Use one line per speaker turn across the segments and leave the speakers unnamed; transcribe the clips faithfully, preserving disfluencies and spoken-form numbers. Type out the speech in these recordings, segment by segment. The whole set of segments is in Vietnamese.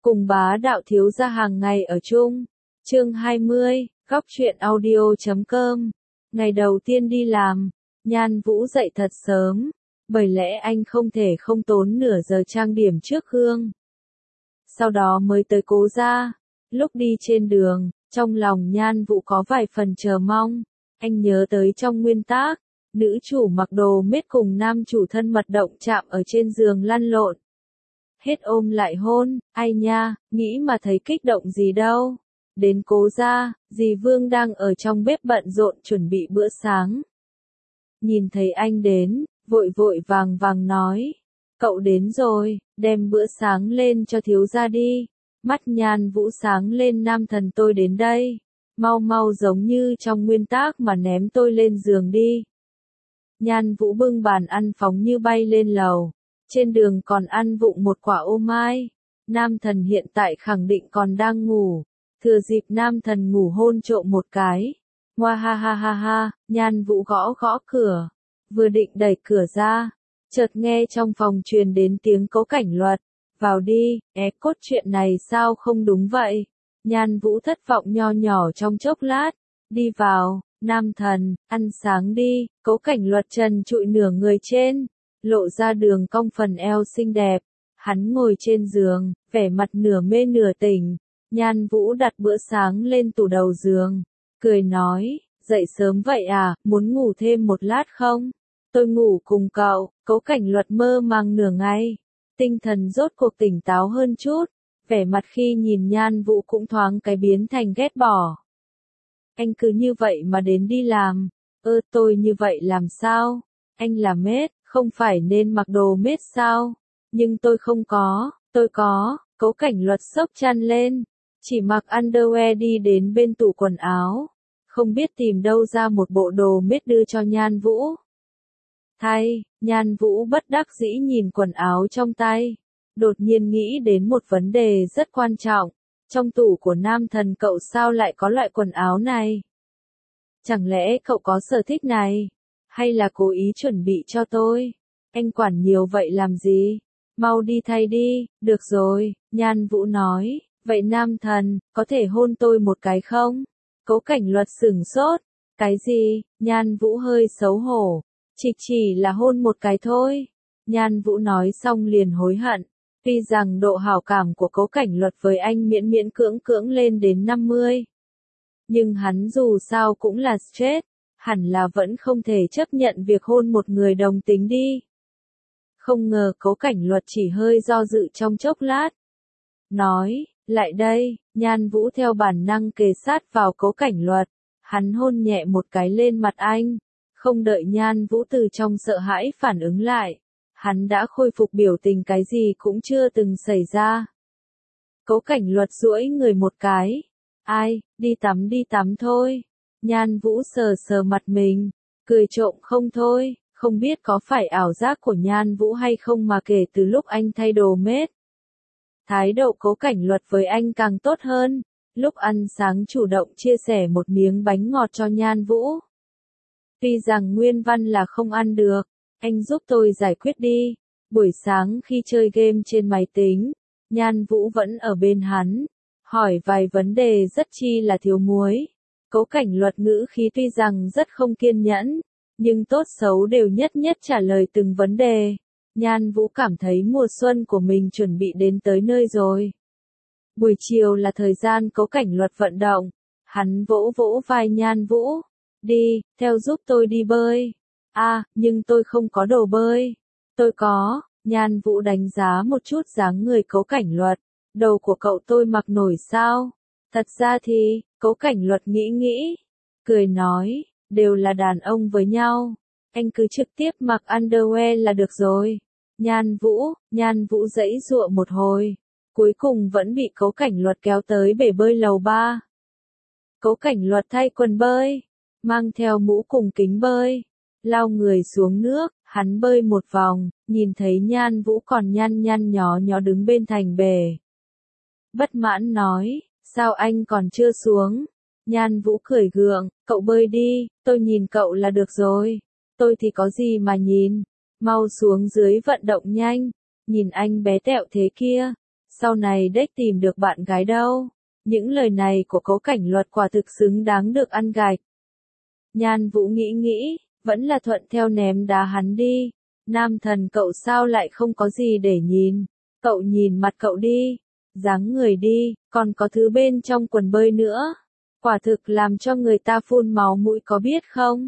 cùng bá đạo thiếu gia hàng ngày ở chung. Chương hai mươi, góc truyện audio chấm com. Ngày đầu tiên đi làm, Nhan Vũ dậy thật sớm, bởi lẽ anh không thể không tốn nửa giờ trang điểm trước gương. Sau đó mới tới Cố gia. Lúc đi trên đường, trong lòng Nhan Vũ có vài phần chờ mong. Anh nhớ tới trong nguyên tác, nữ chủ mặc đồ mết cùng nam chủ thân mật động chạm ở trên giường lăn lộn. Hết ôm lại hôn, ai nha, nghĩ mà thấy kích động gì đâu. Đến Cố gia, dì Vương đang ở trong bếp bận rộn chuẩn bị bữa sáng. Nhìn thấy anh đến, vội vội vàng vàng nói, cậu đến rồi, đem bữa sáng lên cho thiếu gia đi. Mắt Nhan Vũ sáng lên, nam thần tôi đến đây, mau mau giống như trong nguyên tác mà ném tôi lên giường đi. Nhan Vũ bưng bàn ăn phóng như bay lên lầu, trên đường còn ăn vụng một quả ô mai. Nam thần hiện tại khẳng định còn đang ngủ, thừa dịp nam thần ngủ hôn trộm một cái. Ngoa ha ha ha ha, Nhan Vũ gõ gõ cửa, vừa định đẩy cửa ra, chợt nghe trong phòng truyền đến tiếng Cố Cảnh Luật, vào đi, é cốt chuyện này sao không đúng vậy. Nhan Vũ thất vọng nho nhỏ trong chốc lát, đi vào, nam thần, ăn sáng đi. Cố Cảnh Luật trần trụi nửa người trên, lộ ra đường cong phần eo xinh đẹp, hắn ngồi trên giường, vẻ mặt nửa mê nửa tỉnh. Nhan Vũ đặt bữa sáng lên tủ đầu giường, cười nói, dậy sớm vậy à, muốn ngủ thêm một lát không? Tôi ngủ cùng cậu. Cố Cảnh Luật mơ màng nửa ngày, tinh thần rốt cuộc tỉnh táo hơn chút, vẻ mặt khi nhìn Nhan Vũ cũng thoáng cái biến thành ghét bỏ. Anh cứ như vậy mà đến đi làm, ơ tôi như vậy làm sao? Anh là mết, không phải nên mặc đồ mết sao? Nhưng tôi không có, tôi có. Cố Cảnh Luật xốc chăn lên, chỉ mặc underwear đi đến bên tủ quần áo, không biết tìm đâu ra một bộ đồ mết đưa cho Nhan Vũ. Thay, Nhan Vũ bất đắc dĩ nhìn quần áo trong tay, đột nhiên nghĩ đến một vấn đề rất quan trọng, trong tủ của nam thần cậu sao lại có loại quần áo này? Chẳng lẽ cậu có sở thích này, hay là cố ý chuẩn bị cho tôi? Anh quản nhiều vậy làm gì? Mau đi thay đi. Được rồi, Nhan Vũ nói, vậy nam thần, có thể hôn tôi một cái không? Cố Cảnh Luật sửng sốt, cái gì? Nhan Vũ hơi xấu hổ, chỉ chỉ là hôn một cái thôi. Nhan Vũ nói xong liền hối hận, tuy rằng độ hảo cảm của Cố Cảnh Luật với anh miễn miễn cưỡng cưỡng lên đến năm mươi. Nhưng hắn dù sao cũng là straight, hẳn là vẫn không thể chấp nhận việc hôn một người đồng tính đi. Không ngờ Cố Cảnh Luật chỉ hơi do dự trong chốc lát, nói, lại đây. Nhan Vũ theo bản năng kề sát vào Cố Cảnh Luật, hắn hôn nhẹ một cái lên mặt anh, không đợi Nhan Vũ từ trong sợ hãi phản ứng lại, hắn đã khôi phục biểu tình cái gì cũng chưa từng xảy ra. Cố Cảnh Luật duỗi người một cái, ai, đi tắm đi tắm thôi. Nhan Vũ sờ sờ mặt mình, cười trộm không thôi, không biết có phải ảo giác của Nhan Vũ hay không mà kể từ lúc anh thay đồ mết, thái độ Cố Cảnh Luật với anh càng tốt hơn. Lúc ăn sáng chủ động chia sẻ một miếng bánh ngọt cho Nhan Vũ. Tuy rằng nguyên văn là không ăn được, anh giúp tôi giải quyết đi. Buổi sáng khi chơi game trên máy tính, Nhan Vũ vẫn ở bên hắn, hỏi vài vấn đề rất chi là thiếu muối. Cố Cảnh Luật ngữ khí tuy rằng rất không kiên nhẫn, nhưng tốt xấu đều nhất nhất trả lời từng vấn đề. Nhan Vũ cảm thấy mùa xuân của mình chuẩn bị đến tới nơi rồi. Buổi chiều là thời gian Cố Cảnh Luật vận động, hắn vỗ vỗ vai Nhan Vũ, đi, theo giúp tôi đi bơi. À, nhưng tôi không có đồ bơi. Tôi có. Nhan Vũ đánh giá một chút dáng người Cố Cảnh Luật, đầu của cậu tôi mặc nổi sao? Thật ra thì, Cố Cảnh Luật nghĩ nghĩ, cười nói, đều là đàn ông với nhau, anh cứ trực tiếp mặc underwear là được rồi. Nhan Vũ, Nhan Vũ giãy giụa một hồi, cuối cùng vẫn bị Cố Cảnh Luật kéo tới bể bơi lầu ba. Cố Cảnh Luật thay quần bơi, mang theo mũ cùng kính bơi, lao người xuống nước, hắn bơi một vòng, nhìn thấy Nhan Vũ còn nhăn nhăn nhó nhó đứng bên thành bể. Bất mãn nói, sao anh còn chưa xuống? Nhan Vũ cười gượng, cậu bơi đi, tôi nhìn cậu là được rồi. Tôi thì có gì mà nhìn, mau xuống dưới vận động nhanh, nhìn anh bé tẹo thế kia, sau này đếch tìm được bạn gái đâu. Những lời này của Cố Cảnh Luật quả thực xứng đáng được ăn gạch. Nhan Vũ nghĩ nghĩ, vẫn là thuận theo ném đá hắn đi. Nam thần cậu sao lại không có gì để nhìn, cậu nhìn mặt cậu đi, dáng người đi, còn có thứ bên trong quần bơi nữa. Quả thực làm cho người ta phun máu mũi có biết không?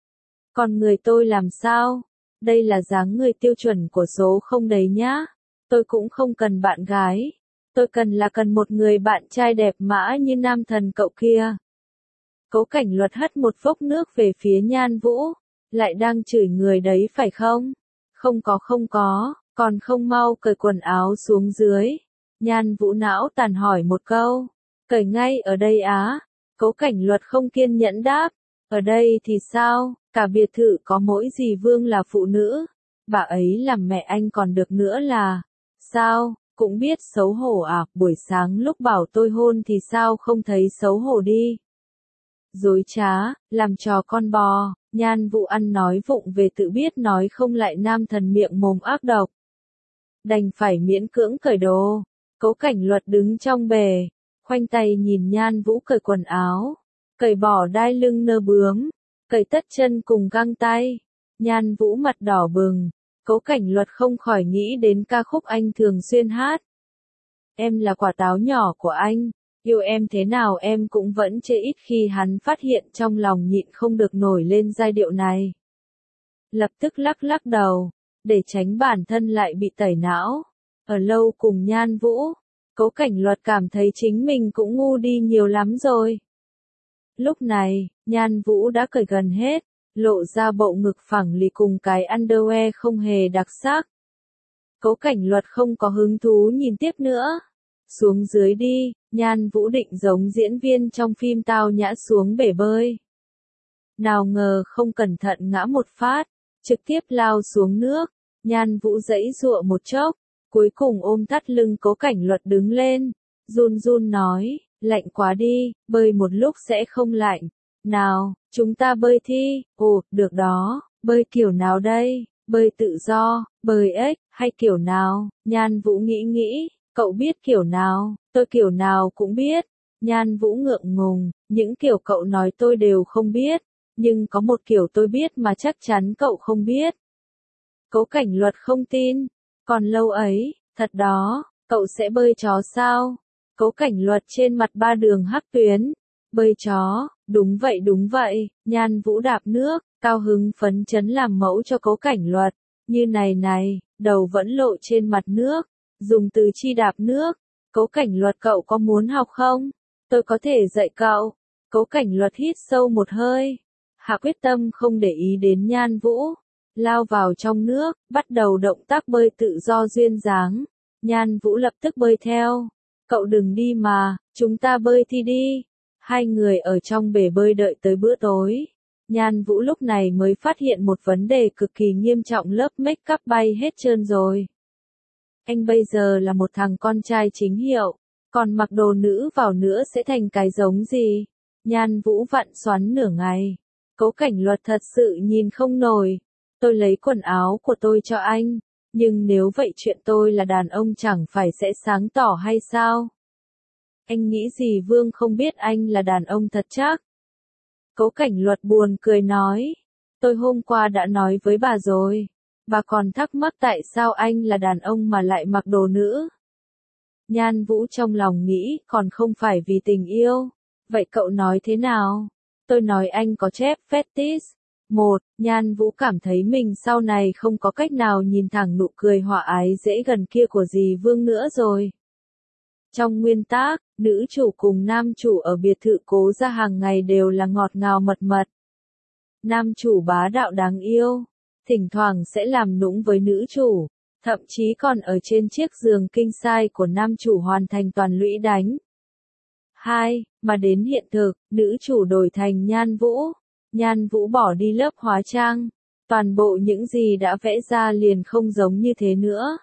Còn người tôi làm sao? Đây là dáng người tiêu chuẩn của số không đấy nhá. Tôi cũng không cần bạn gái. Tôi cần là cần một người bạn trai đẹp mã như nam thần cậu kia. Cố Cảnh Luật hất một vốc nước về phía Nhan Vũ. Lại đang chửi người đấy phải không? Không có không có, còn không mau cởi quần áo xuống dưới. Nhan Vũ não tàn hỏi một câu. Cởi ngay ở đây á? Cố Cảnh Luật không kiên nhẫn đáp. Ở đây thì sao? Cả biệt thự có mỗi dì Vương là phụ nữ. Bà ấy làm mẹ anh còn được nữa là... Sao? Cũng biết xấu hổ à? Buổi sáng lúc bảo tôi hôn thì sao không thấy xấu hổ đi? Dối trá, làm trò con bò. Nhan Vũ ăn nói vụng về tự biết nói không lại nam thần miệng mồm ác độc. Đành phải miễn cưỡng cởi đồ. Cố Cảnh Luật đứng trong bề, khoanh tay nhìn Nhan Vũ cởi quần áo, cởi bỏ đai lưng nơ bướm, cởi tất chân cùng găng tay. Nhan Vũ mặt đỏ bừng, Cố Cảnh Luật không khỏi nghĩ đến ca khúc anh thường xuyên hát. Em là quả táo nhỏ của anh, yêu em thế nào em cũng vẫn chê ít khi hắn phát hiện trong lòng nhịn không được nổi lên giai điệu này. Lập tức lắc lắc đầu, để tránh bản thân lại bị tẩy não. Ở lâu cùng Nhan Vũ, Cố Cảnh Luật cảm thấy chính mình cũng ngu đi nhiều lắm rồi. Lúc này, Nhan Vũ đã cởi gần hết, lộ ra bộ ngực phẳng lì cùng cái underwear không hề đặc sắc. Cố Cảnh Luật không có hứng thú nhìn tiếp nữa. Xuống dưới đi, Nhan Vũ định giống diễn viên trong phim tao nhã xuống bể bơi. Nào ngờ không cẩn thận ngã một phát, trực tiếp lao xuống nước. Nhan Vũ giãy giụa một chốc, cuối cùng ôm thắt lưng Cố Cảnh Luật đứng lên, run run nói, lạnh quá đi, bơi một lúc sẽ không lạnh. Nào, chúng ta bơi thi. Ồ, được đó, bơi kiểu nào đây? Bơi tự do, bơi ếch, hay kiểu nào? Nhan Vũ nghĩ nghĩ, cậu biết kiểu nào? Tôi kiểu nào cũng biết. Nhan Vũ ngượng ngùng, những kiểu cậu nói tôi đều không biết, nhưng có một kiểu tôi biết mà chắc chắn cậu không biết. Cố Cảnh Luật không tin, còn lâu ấy, thật đó, cậu sẽ bơi chó sao? Cố Cảnh Luật trên mặt ba đường hắc tuyến, bơi chó, đúng vậy đúng vậy. Nhan Vũ đạp nước, cao hứng phấn chấn làm mẫu cho Cố Cảnh Luật, như này này, đầu vẫn lộ trên mặt nước, dùng từ chi đạp nước. Cố Cảnh Luật cậu có muốn học không? Tôi có thể dạy cậu. Cố Cảnh Luật hít sâu một hơi, hạ quyết tâm không để ý đến Nhan Vũ, lao vào trong nước, bắt đầu động tác bơi tự do duyên dáng. Nhan Vũ lập tức bơi theo. Cậu đừng đi mà, chúng ta bơi thi đi. Hai người ở trong bể bơi đợi tới bữa tối. Nhan Vũ lúc này mới phát hiện một vấn đề cực kỳ nghiêm trọng, lớp make up bay hết trơn rồi. Anh bây giờ là một thằng con trai chính hiệu, còn mặc đồ nữ vào nữa sẽ thành cái giống gì? Nhan Vũ vặn xoắn nửa ngày. Cố Cảnh Luật thật sự nhìn không nổi. Tôi lấy quần áo của tôi cho anh, nhưng nếu vậy chuyện tôi là đàn ông chẳng phải sẽ sáng tỏ hay sao? Anh nghĩ gì Vương không biết anh là đàn ông thật chắc? Cố Cảnh Luật buồn cười nói. Tôi hôm qua đã nói với bà rồi. Bà còn thắc mắc tại sao anh là đàn ông mà lại mặc đồ nữ. Nhan Vũ trong lòng nghĩ còn không phải vì tình yêu. Vậy cậu nói thế nào? Tôi nói anh có chép fetish. Một, Nhan Vũ cảm thấy mình sau này không có cách nào nhìn thẳng nụ cười hòa ái dễ gần kia của dì Vương nữa rồi. Trong nguyên tắc, nữ chủ cùng nam chủ ở biệt thự Cố gia hàng ngày đều là ngọt ngào mật mật. Nam chủ bá đạo đáng yêu, thỉnh thoảng sẽ làm nũng với nữ chủ, thậm chí còn ở trên chiếc giường king size của nam chủ hoàn thành toàn lũy đánh. Hai, mà đến hiện thực, nữ chủ đổi thành Nhan Vũ. Nhan Vũ bỏ đi lớp hóa trang, toàn bộ những gì đã vẽ ra liền không giống như thế nữa.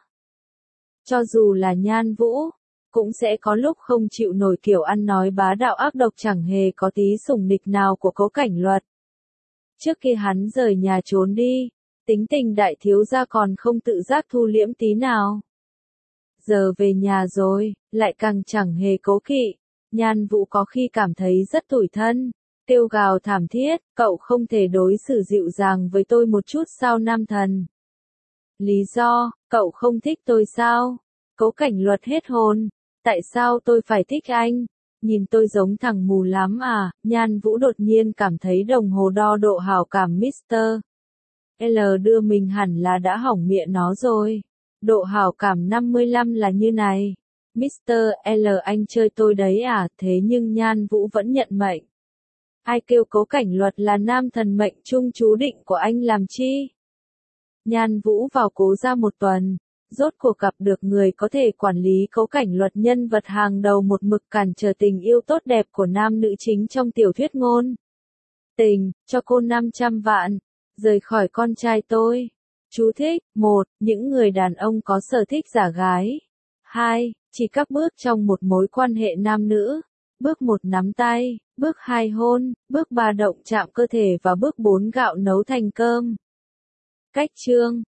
Cho dù là Nhan Vũ, cũng sẽ có lúc không chịu nổi kiểu ăn nói bá đạo ác độc chẳng hề có tí sủng nịch nào của Cố Cảnh Luật. Trước khi hắn rời nhà trốn đi, tính tình đại thiếu gia còn không tự giác thu liễm tí nào. Giờ về nhà rồi, lại càng chẳng hề cố kỵ. Nhan Vũ có khi cảm thấy rất tủi thân, kêu gào thảm thiết, cậu không thể đối xử dịu dàng với tôi một chút sao nam thần? Lý do, cậu không thích tôi sao? Cố Cảnh Luật hết hồn, tại sao tôi phải thích anh? Nhìn tôi giống thằng mù lắm à? Nhan Vũ đột nhiên cảm thấy đồng hồ đo độ hảo cảm mít tơ L đưa mình hẳn là đã hỏng miệng nó rồi. Độ hảo cảm năm mươi lăm là như này. mít tơ L anh chơi tôi đấy à? Thế nhưng Nhan Vũ vẫn nhận mệnh. Ai kêu Cố Cảnh Luật là nam thần mệnh trung chú định của anh làm chi? Nhan Vũ vào Cố ra một tuần, rốt cuộc gặp được người có thể quản lý Cố Cảnh Luật, nhân vật hàng đầu một mực cản trở tình yêu tốt đẹp của nam nữ chính trong tiểu thuyết ngôn tình, cho cô năm trăm vạn, rời khỏi con trai tôi. Chú thích, một Những người đàn ông có sở thích giả gái. hai Chỉ các bước trong một mối quan hệ nam nữ. Bước một nắm tay, bước hai hôn, bước ba động chạm cơ thể và bước bốn gạo nấu thành cơm. Cách chương